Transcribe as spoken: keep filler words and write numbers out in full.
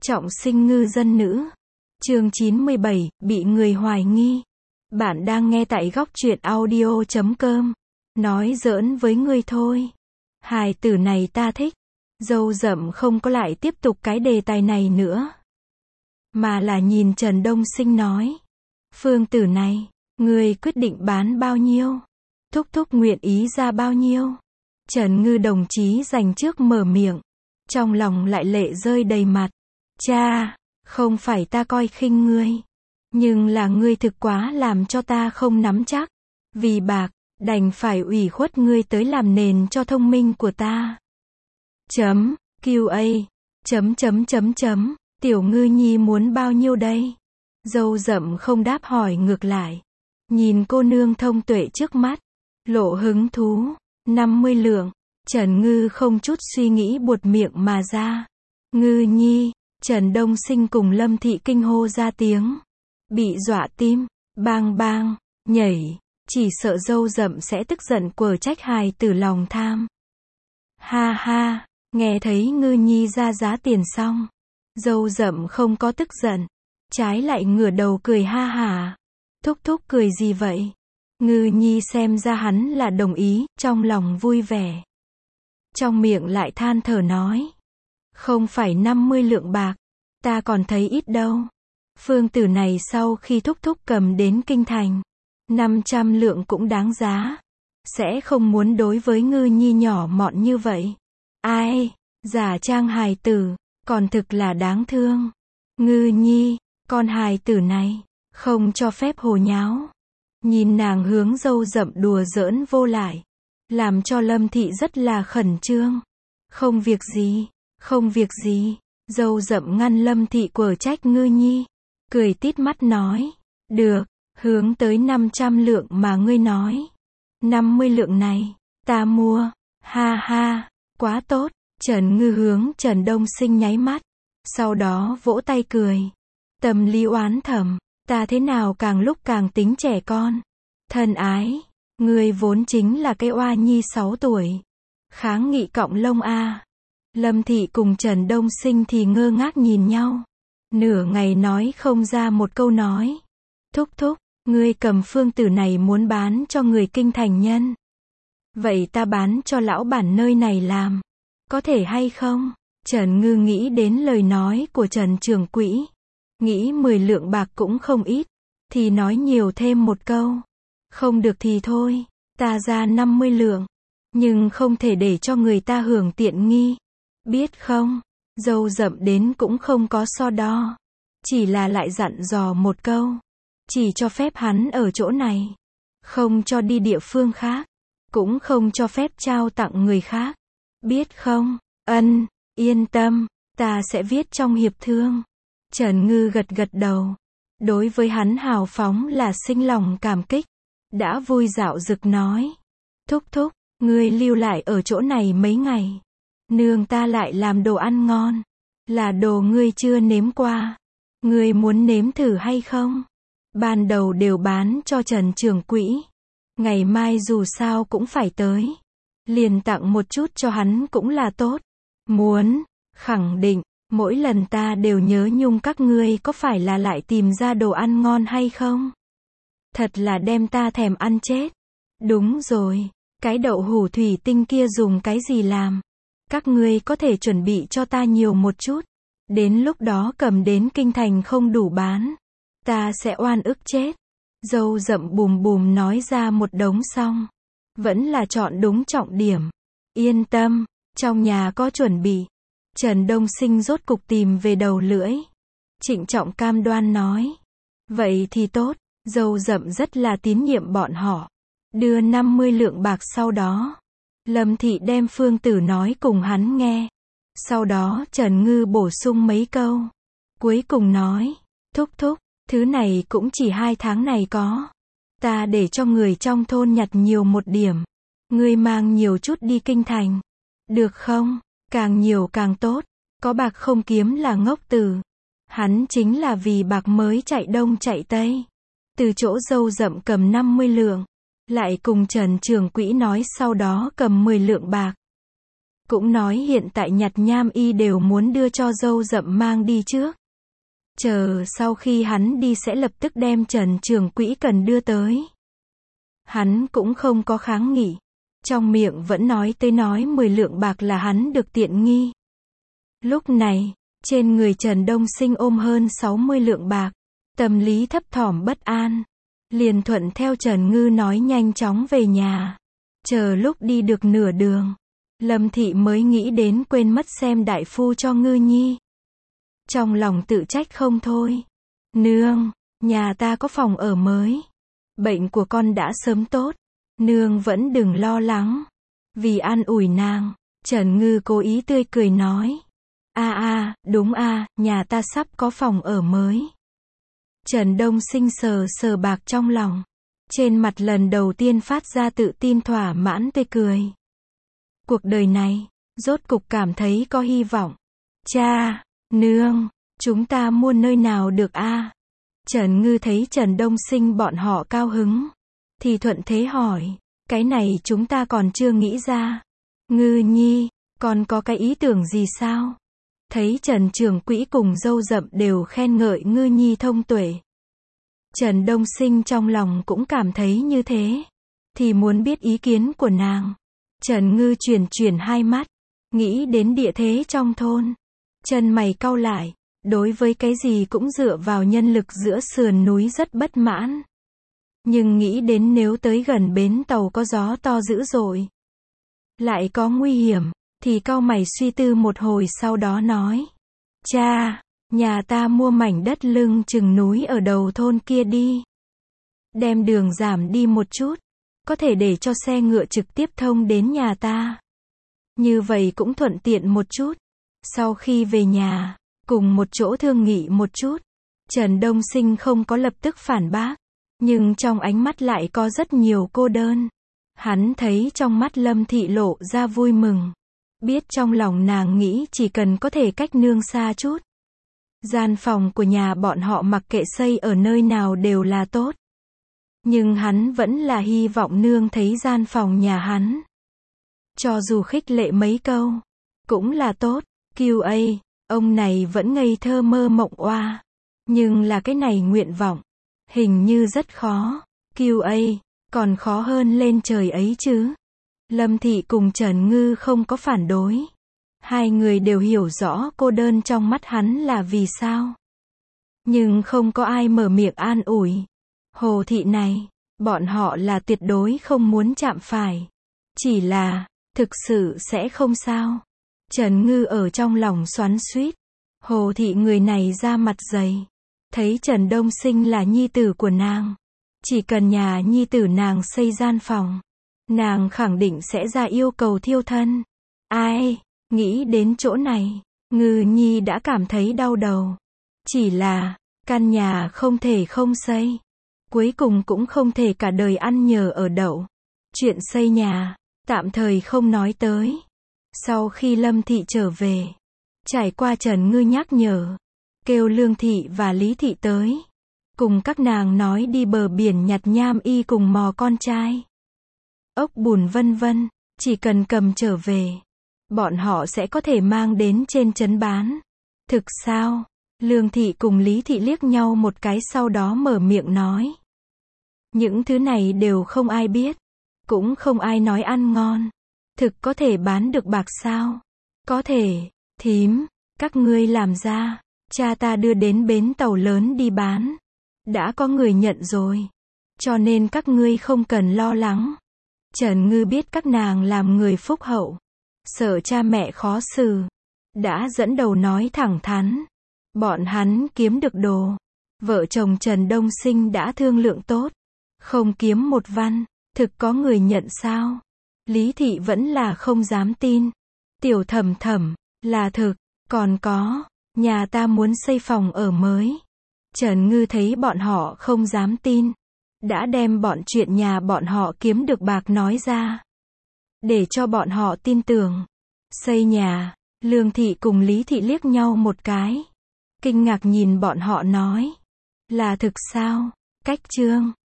Trọng sinh ngư dân nữ. Chương chín mươi bảy, bị người hoài nghi. Bạn đang nghe tại góc truyện audio chấm com. Nói giỡn với ngươi thôi. Hài tử này ta thích. Dâu rậm không có lại tiếp tục cái đề tài này nữa. Mà là nhìn Trần Đông Sinh nói. Phương tử này, ngươi quyết định bán bao nhiêu? Thúc thúc nguyện ý ra bao nhiêu? Trần Ngư đồng chí dành trước mở miệng. Trong lòng lại lệ rơi đầy mặt. Cha, không phải ta coi khinh ngươi. Nhưng là ngươi thực quá làm cho ta không nắm chắc. Vì bạc, đành phải ủy khuất ngươi tới làm nền cho thông minh của ta. Chấm, quy a, chấm chấm chấm chấm, tiểu ngư nhi muốn bao nhiêu đây? Dâu rậm không đáp hỏi ngược lại. Nhìn cô nương thông tuệ trước mắt. Lộ hứng thú, năm mươi lượng. Trần Ngư không chút suy nghĩ buột miệng mà ra. Ngư nhi, Trần Đông Sinh cùng Lâm Thị kinh hô ra tiếng. Bị dọa tim, bang bang, nhảy, chỉ sợ dâu rậm sẽ tức giận quở trách hài tử lòng tham. Ha ha, nghe thấy Ngư nhi ra giá tiền xong. Dâu rậm không có tức giận, trái lại ngửa đầu cười ha hả. Thúc thúc cười gì vậy? Ngư nhi xem ra hắn là đồng ý, trong lòng vui vẻ. Trong miệng lại than thở nói. Không phải năm mươi lượng bạc, ta còn thấy ít đâu. Phương tử này sau khi thúc thúc cầm đến kinh thành, năm trăm lượng cũng đáng giá. Sẽ không muốn đối với Ngư nhi nhỏ mọn như vậy. Ai, giả trang hài tử, còn thực là đáng thương. Ngư nhi, con hài tử này, không cho phép hồ nháo. Nhìn nàng hướng dâu rậm đùa giỡn vô lại. Làm cho Lâm Thị rất là khẩn trương. Không việc gì, không việc gì. Dâu rậm ngăn Lâm Thị quở trách Ngư nhi. Cười tít mắt nói. Được, hướng tới năm trăm lượng mà ngươi nói. năm mươi lượng này, ta mua. Ha ha, quá tốt. Trần Ngư hướng Trần Đông Sinh nháy mắt. Sau đó vỗ tay cười. Tâm lý oán thầm. Ta thế nào càng lúc càng tính trẻ con. Thân ái. Ngươi vốn chính là cái oa nhi sáu tuổi. Kháng nghị cọng lông a. Lâm Thị cùng Trần Đông Sinh thì ngơ ngác nhìn nhau. Nửa ngày nói không ra một câu nói. Thúc thúc, ngươi cầm phương tử này muốn bán cho người kinh thành nhân. Vậy ta bán cho lão bản nơi này làm. Có thể hay không? Trần Ngư nghĩ đến lời nói của Trần trưởng quỹ. Nghĩ mười lượng bạc cũng không ít. Thì nói nhiều thêm một câu. Không được thì thôi, ta ra năm mươi lượng. Nhưng không thể để cho người ta hưởng tiện nghi. Biết không? Dâu rậm đến cũng không có so đo. Chỉ là lại dặn dò một câu. Chỉ cho phép hắn ở chỗ này. Không cho đi địa phương khác. Cũng không cho phép trao tặng người khác. Biết không? Ân, yên tâm, ta sẽ viết trong hiệp thương. Trần Ngư gật gật đầu. Đối với hắn hào phóng là sinh lòng cảm kích. Đã vui dạo dực nói. Thúc thúc, ngươi lưu lại ở chỗ này mấy ngày. Nương ta lại làm đồ ăn ngon. Là đồ ngươi chưa nếm qua. Ngươi muốn nếm thử hay không? Ban đầu đều bán cho Trần trưởng quỹ. Ngày mai dù sao cũng phải tới. Liền tặng một chút cho hắn cũng là tốt. Muốn, khẳng định, mỗi lần ta đều nhớ nhung các ngươi có phải là lại tìm ra đồ ăn ngon hay không? Thật là đem ta thèm ăn chết. Đúng rồi, cái đậu hủ thủy tinh kia dùng cái gì làm? Các ngươi có thể chuẩn bị cho ta nhiều một chút. Đến lúc đó cầm đến kinh thành không đủ bán. Ta sẽ oan ức chết. Dâu rậm bùm bùm nói ra một đống xong. Vẫn là chọn đúng trọng điểm. Yên tâm, trong nhà có chuẩn bị. Trần Đông Sinh rốt cục tìm về đầu lưỡi. Trịnh trọng cam đoan nói. Vậy thì tốt. Dâu rậm rất là tín nhiệm bọn họ. Đưa năm mươi lượng bạc sau đó. Lâm Thị đem phương tử nói cùng hắn nghe. Sau đó Trần Ngư bổ sung mấy câu. Cuối cùng nói. Thúc thúc, thứ này cũng chỉ hai tháng này có. Ta để cho người trong thôn nhặt nhiều một điểm. Ngươi mang nhiều chút đi kinh thành. Được không? Càng nhiều càng tốt. Có bạc không kiếm là ngốc tử. Hắn chính là vì bạc mới chạy đông chạy tây. Từ chỗ dâu rậm cầm năm mươi lượng. Lại cùng Trần trưởng quỹ nói sau đó cầm mười lượng bạc. Cũng nói hiện tại Nhặt Nham Y đều muốn đưa cho dâu rậm mang đi trước. Chờ sau khi hắn đi sẽ lập tức đem Trần Trường Quỹ cần đưa tới. Hắn cũng không có kháng nghị. Trong miệng vẫn nói tới nói mười lượng bạc là hắn được tiện nghi. Lúc này, trên người Trần Đông Sinh ôm hơn sáu mươi lượng bạc. Tâm lý thấp thỏm bất an. Liền thuận theo Trần Ngư nói nhanh chóng về nhà. Chờ lúc đi được nửa đường, Lâm Thị mới nghĩ đến quên mất xem đại phu cho Ngư Nhi. Trong lòng tự trách không thôi. Nương, nhà ta có phòng ở mới. Bệnh của con đã sớm tốt. Nương vẫn đừng lo lắng. Vì an ủi nàng, Trần Ngư cố ý tươi cười nói. A a, đúng a, nhà ta sắp có phòng ở mới. Trần Đông Sinh sờ sờ bạc trong lòng. Trên mặt lần đầu tiên phát ra tự tin thỏa mãn tươi cười. Cuộc đời này, rốt cục cảm thấy có hy vọng. Cha, nương, chúng ta mua nơi nào được a? Trần Ngư thấy Trần Đông Sinh bọn họ cao hứng. Thì thuận thế hỏi, cái này chúng ta còn chưa nghĩ ra. Ngư Nhi, còn có cái ý tưởng gì sao? Thấy Trần Trường Quỹ cùng dâu rậm đều khen ngợi Ngư Nhi thông tuệ. Trần Đông Sinh trong lòng cũng cảm thấy như thế. Thì muốn biết ý kiến của nàng. Trần Ngư chuyển chuyển hai mắt. Nghĩ đến địa thế trong thôn. Chân mày cau lại. Đối với cái gì cũng dựa vào nhân lực giữa sườn núi rất bất mãn. Nhưng nghĩ đến nếu tới gần bến tàu có gió to dữ dội. Lại có nguy hiểm. Thì cau mày suy tư một hồi sau đó nói. Cha, nhà ta mua mảnh đất lưng chừng núi ở đầu thôn kia đi. Đem đường giảm đi một chút. Có thể để cho xe ngựa trực tiếp thông đến nhà ta. Như vậy cũng thuận tiện một chút. Sau khi về nhà, cùng một chỗ thương nghị một chút. Trần Đông Sinh không có lập tức phản bác. Nhưng trong ánh mắt lại có rất nhiều cô đơn. Hắn thấy trong mắt Lâm Thị lộ ra vui mừng. Biết trong lòng nàng nghĩ chỉ cần có thể cách nương xa chút. Gian phòng của nhà bọn họ mặc kệ xây ở nơi nào đều là tốt. Nhưng hắn vẫn là hy vọng nương thấy gian phòng nhà hắn. Cho dù khích lệ mấy câu, cũng là tốt. Kiều A, ông này vẫn ngây thơ mơ mộng oa. Nhưng là cái này nguyện vọng, hình như rất khó. Kiều A, còn khó hơn lên trời ấy chứ. Lâm Thị cùng Trần Ngư không có phản đối. Hai người đều hiểu rõ cô đơn trong mắt hắn là vì sao. Nhưng không có ai mở miệng an ủi. Hồ Thị này, bọn họ là tuyệt đối không muốn chạm phải. Chỉ là, thực sự sẽ không sao. Trần Ngư ở trong lòng xoắn xuýt. Hồ Thị người này ra mặt dày. Thấy Trần Đông Sinh là nhi tử của nàng. Chỉ cần nhà nhi tử nàng xây gian phòng. Nàng khẳng định sẽ ra yêu cầu thiêu thân. Ai, nghĩ đến chỗ này, Ngư Nhi đã cảm thấy đau đầu. Chỉ là, căn nhà không thể không xây. Cuối cùng cũng không thể cả đời ăn nhờ ở đậu. Chuyện xây nhà, tạm thời không nói tới. Sau khi Lâm Thị trở về, trải qua Trần Ngư nhắc nhở, kêu Lương Thị và Lý Thị tới. Cùng các nàng nói đi bờ biển nhặt nham y cùng mò con trai. Ốc bùn vân vân, chỉ cần cầm trở về. Bọn họ sẽ có thể mang đến trên trấn bán. Thực sao? Lương Thị cùng Lý Thị liếc nhau một cái sau đó mở miệng nói. Những thứ này đều không ai biết. Cũng không ai nói ăn ngon. Thực có thể bán được bạc sao? Có thể, thím, các ngươi làm ra. Cha ta đưa đến bến tàu lớn đi bán. Đã có người nhận rồi. Cho nên các ngươi không cần lo lắng. Trần Ngư biết các nàng làm người phúc hậu. Sợ cha mẹ khó xử. Đã dẫn đầu nói thẳng thắn. Bọn hắn kiếm được đồ. Vợ chồng Trần Đông Sinh đã thương lượng tốt. Không kiếm một văn. Thực có người nhận sao? Lý Thị vẫn là không dám tin. Tiểu Thẩm Thẩm, là thực. Còn có, nhà ta muốn xây phòng ở mới. Trần Ngư thấy bọn họ không dám tin. Đã đem bọn chuyện nhà bọn họ kiếm được bạc nói ra. Để cho bọn họ tin tưởng. Xây nhà, Lương Thị cùng Lý Thị liếc nhau một cái. Kinh ngạc nhìn bọn họ nói. Là thực sao? Cách trương.